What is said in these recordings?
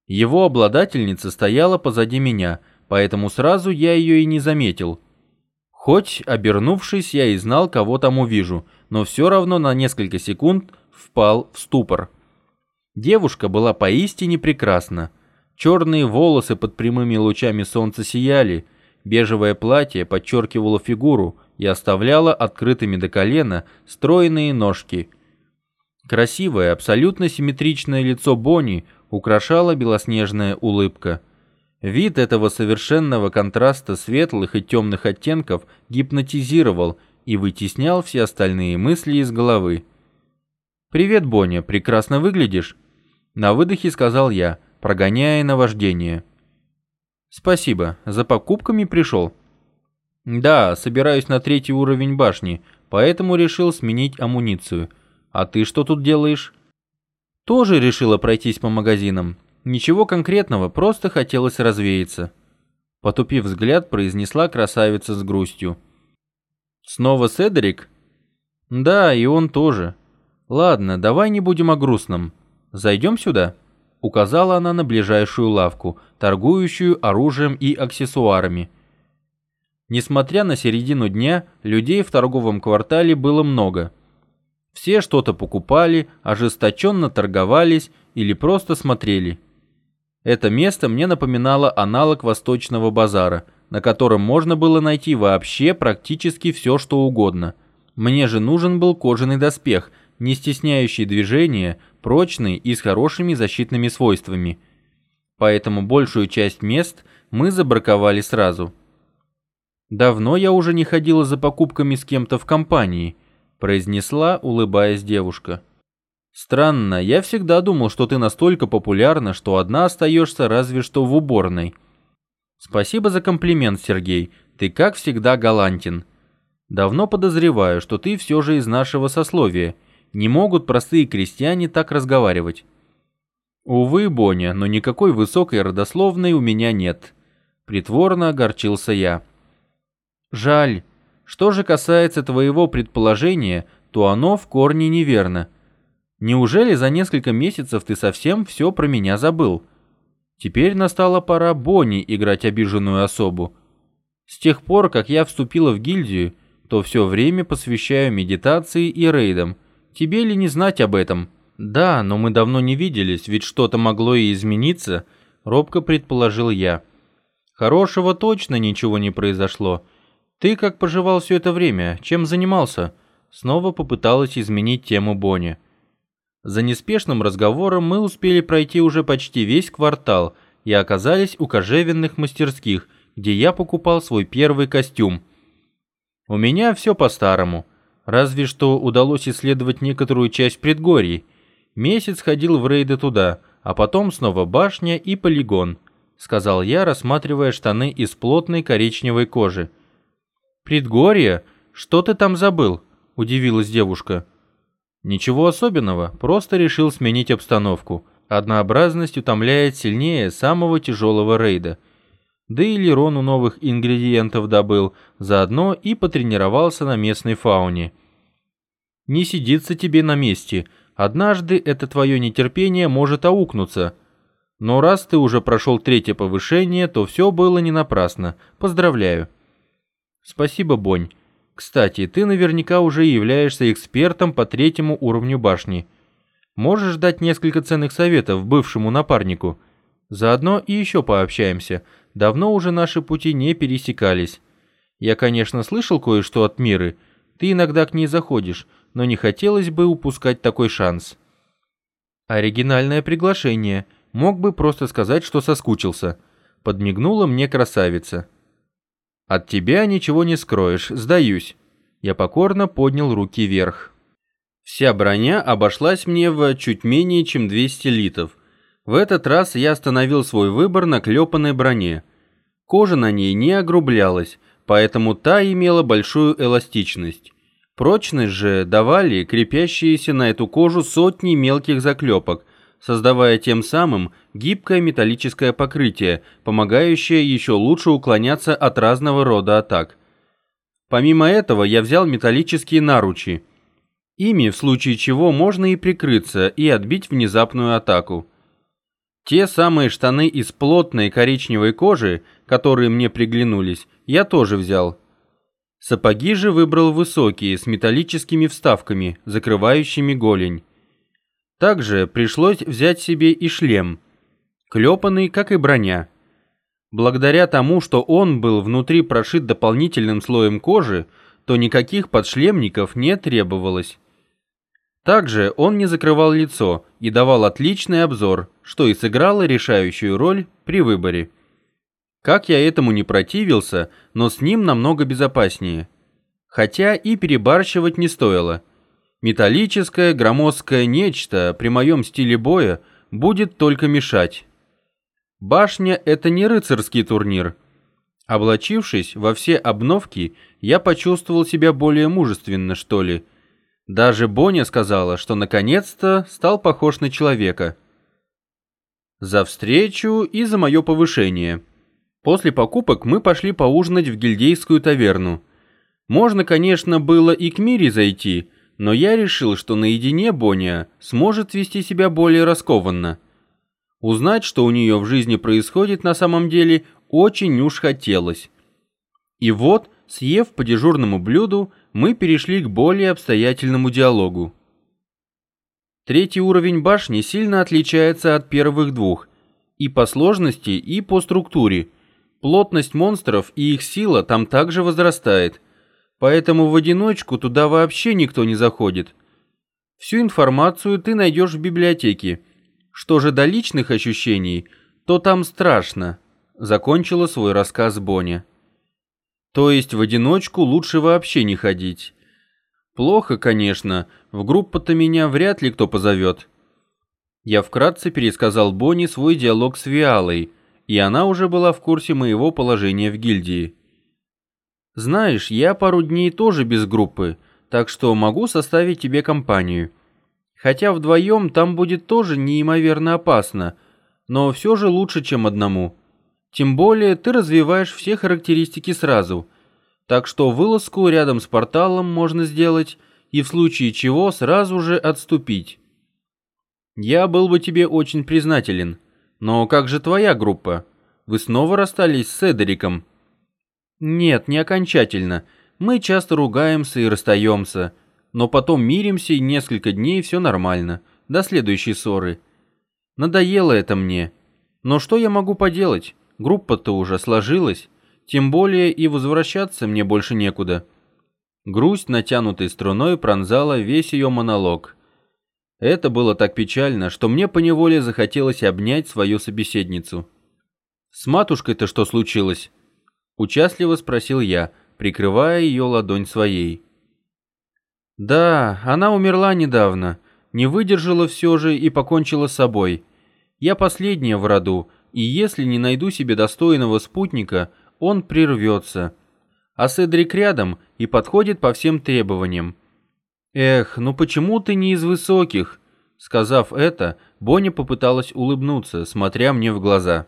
Его обладательница стояла позади меня, поэтому сразу я ее и не заметил. Хоть, обернувшись, я и знал, кого там увижу, но все равно на несколько секунд впал в ступор. Девушка была поистине прекрасна. Черные волосы под прямыми лучами солнца сияли, бежевое платье подчеркивало фигуру и оставляло открытыми до колена стройные ножки. Красивое, абсолютно симметричное лицо Бонни украшала белоснежная улыбка. Вид этого совершенного контраста светлых и темных оттенков гипнотизировал и вытеснял все остальные мысли из головы. «Привет, Бонни, прекрасно выглядишь», — на выдохе сказал я, прогоняя наваждение. «Спасибо, за покупками пришел?» «Да, собираюсь на 3-й уровень башни, поэтому решил сменить амуницию. А ты что тут делаешь?» «Тоже решила пройтись по магазинам. Ничего конкретного, просто хотелось развеяться», — потупив взгляд, произнесла красавица с грустью. «Снова Седрик?» «Да, и он тоже. Ладно, давай не будем о грустном. Зайдем сюда?» — указала она на ближайшую лавку, торгующую оружием и аксессуарами. Несмотря на середину дня, людей в торговом квартале было много. Все что-то покупали, ожесточенно торговались или просто смотрели. Это место мне напоминало аналог Восточного базара, на котором можно было найти вообще практически все, что угодно. Мне же нужен был кожаный доспех, не стесняющий движения, прочный и с хорошими защитными свойствами. Поэтому большую часть мест мы забраковали сразу. «Давно я уже не ходила за покупками с кем-то в компании», — произнесла, улыбаясь девушка. «Странно, я всегда думал, что ты настолько популярна, что одна остаешься разве что в уборной». «Спасибо за комплимент, Сергей, ты как всегда галантен. Давно подозреваю, что ты все же из нашего сословия. Не могут простые крестьяне так разговаривать». «Увы, Боня, но никакой высокой родословной у меня нет», — притворно огорчился я. «Жаль. Что же касается твоего предположения, то оно в корне неверно. Неужели за несколько месяцев ты совсем все про меня забыл? Теперь настала пора Бонни играть обиженную особу. С тех пор, как я вступила в гильдию, то все время посвящаю медитации и рейдам. Тебе ли не знать об этом?» «Да, но мы давно не виделись, ведь что-то могло и измениться», — робко предположил я. «Хорошего точно ничего не произошло. Ты как поживал все это время? Чем занимался?» Снова попыталась изменить тему Бонни. За неспешным разговором мы успели пройти уже почти весь квартал и оказались у кожевенных мастерских, где я покупал свой первый костюм. У меня все по-старому, разве что удалось исследовать некоторую часть предгорий. Месяц ходил в рейды туда, а потом снова башня и полигон, сказал я, рассматривая штаны из плотной коричневой кожи. «Предгорье? Что ты там забыл?» – удивилась девушка. «Ничего особенного, просто решил сменить обстановку. Однообразность утомляет сильнее самого тяжелого рейда. Да и Лерону новых ингредиентов добыл, заодно и потренировался на местной фауне. Не сидится тебе на месте, однажды это твое нетерпение может аукнуться. Но раз ты уже прошел 3-е повышение, то все было не напрасно. Поздравляю». «Спасибо, Бонь. Кстати, ты наверняка уже являешься экспертом по 3-му уровню башни. Можешь дать несколько ценных советов бывшему напарнику? Заодно и еще пообщаемся. Давно уже наши пути не пересекались. Я, конечно, слышал кое-что от Миры. Ты иногда к ней заходишь, но не хотелось бы упускать такой шанс». «Оригинальное приглашение. Мог бы просто сказать, что соскучился», — подмигнула мне красавица. «От тебя ничего не скроешь, сдаюсь». Я покорно поднял руки вверх. Вся броня обошлась мне в чуть менее чем 200 литов. В этот раз я остановил свой выбор на клепанной броне. Кожа на ней не огрублялась, поэтому та имела большую эластичность. Прочность же давали крепящиеся на эту кожу сотни мелких заклепок, создавая тем самым гибкое металлическое покрытие, помогающее еще лучше уклоняться от разного рода атак. Помимо этого я взял металлические наручи. Ими, в случае чего, можно и прикрыться, и отбить внезапную атаку. Те самые штаны из плотной коричневой кожи, которые мне приглянулись, я тоже взял. Сапоги же выбрал высокие, с металлическими вставками, закрывающими голень. Также пришлось взять себе и шлем, клепанный, как и броня. Благодаря тому, что он был внутри прошит дополнительным слоем кожи, то никаких подшлемников не требовалось. Также он не закрывал лицо и давал отличный обзор, что и сыграло решающую роль при выборе. Как я этому не противился, но с ним намного безопаснее. Хотя и перебарщивать не стоило. Металлическое, громоздкое нечто при моем стиле боя будет только мешать. Башня — это не рыцарский турнир. Облачившись во все обновки, я почувствовал себя более мужественно, что ли. Даже Боня сказала, что наконец-то стал похож на человека. За встречу и за мое повышение. После покупок мы пошли поужинать в гильдейскую таверну. Можно, конечно, было и к Мире зайти, но я решил, что наедине Боня сможет вести себя более раскованно. Узнать, что у нее в жизни происходит на самом деле, очень уж хотелось. И вот, съев по дежурному блюду, мы перешли к более обстоятельному диалогу. Третий уровень башни сильно отличается от первых двух и по сложности, и по структуре. Плотность монстров и их сила там также возрастает, поэтому в одиночку туда вообще никто не заходит. Всю информацию ты найдешь в библиотеке. Что же до личных ощущений, то там страшно, закончила свой рассказ Боня. То есть в одиночку лучше вообще не ходить. Плохо, конечно, в группу-то меня вряд ли кто позовет. Я вкратце пересказал Боне свой диалог с Виалой, и она уже была в курсе моего положения в гильдии. Знаешь, я пару дней тоже без группы, так что могу составить тебе компанию. Хотя вдвоем там будет тоже неимоверно опасно, но все же лучше, чем одному. Тем более ты развиваешь все характеристики сразу, так что вылазку рядом с порталом можно сделать и в случае чего сразу же отступить. Я был бы тебе очень признателен, но как же твоя группа? Вы снова расстались с Эдериком? Нет, не окончательно. Мы часто ругаемся и расстаемся, но потом миримся и несколько дней все нормально, до следующей ссоры. Надоело это мне. Но что я могу поделать? Группа-то уже сложилась, тем более и возвращаться мне больше некуда. Грусть натянутой струной пронзала весь ее монолог. Это было так печально, что мне поневоле захотелось обнять свою собеседницу. «С матушкой-то что случилось?» — участливо спросил я, прикрывая ее ладонь своей. «Да, она умерла недавно, не выдержала все же и покончила с собой. Я последняя в роду, и если не найду себе достойного спутника, он прервется. А Седрик рядом и подходит по всем требованиям. Эх, ну почему ты не из высоких?» Сказав это, Боня попыталась улыбнуться, смотря мне в глаза.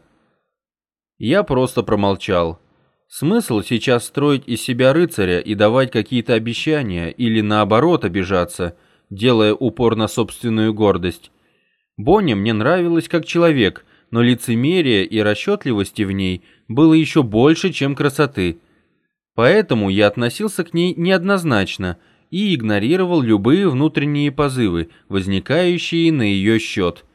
Я просто промолчал. Смысл сейчас строить из себя рыцаря и давать какие-то обещания или наоборот обижаться, делая упор на собственную гордость. Боня мне нравилась как человек, но лицемерия и расчетливости в ней было еще больше, чем красоты. Поэтому я относился к ней неоднозначно и игнорировал любые внутренние позывы, возникающие на ее счет.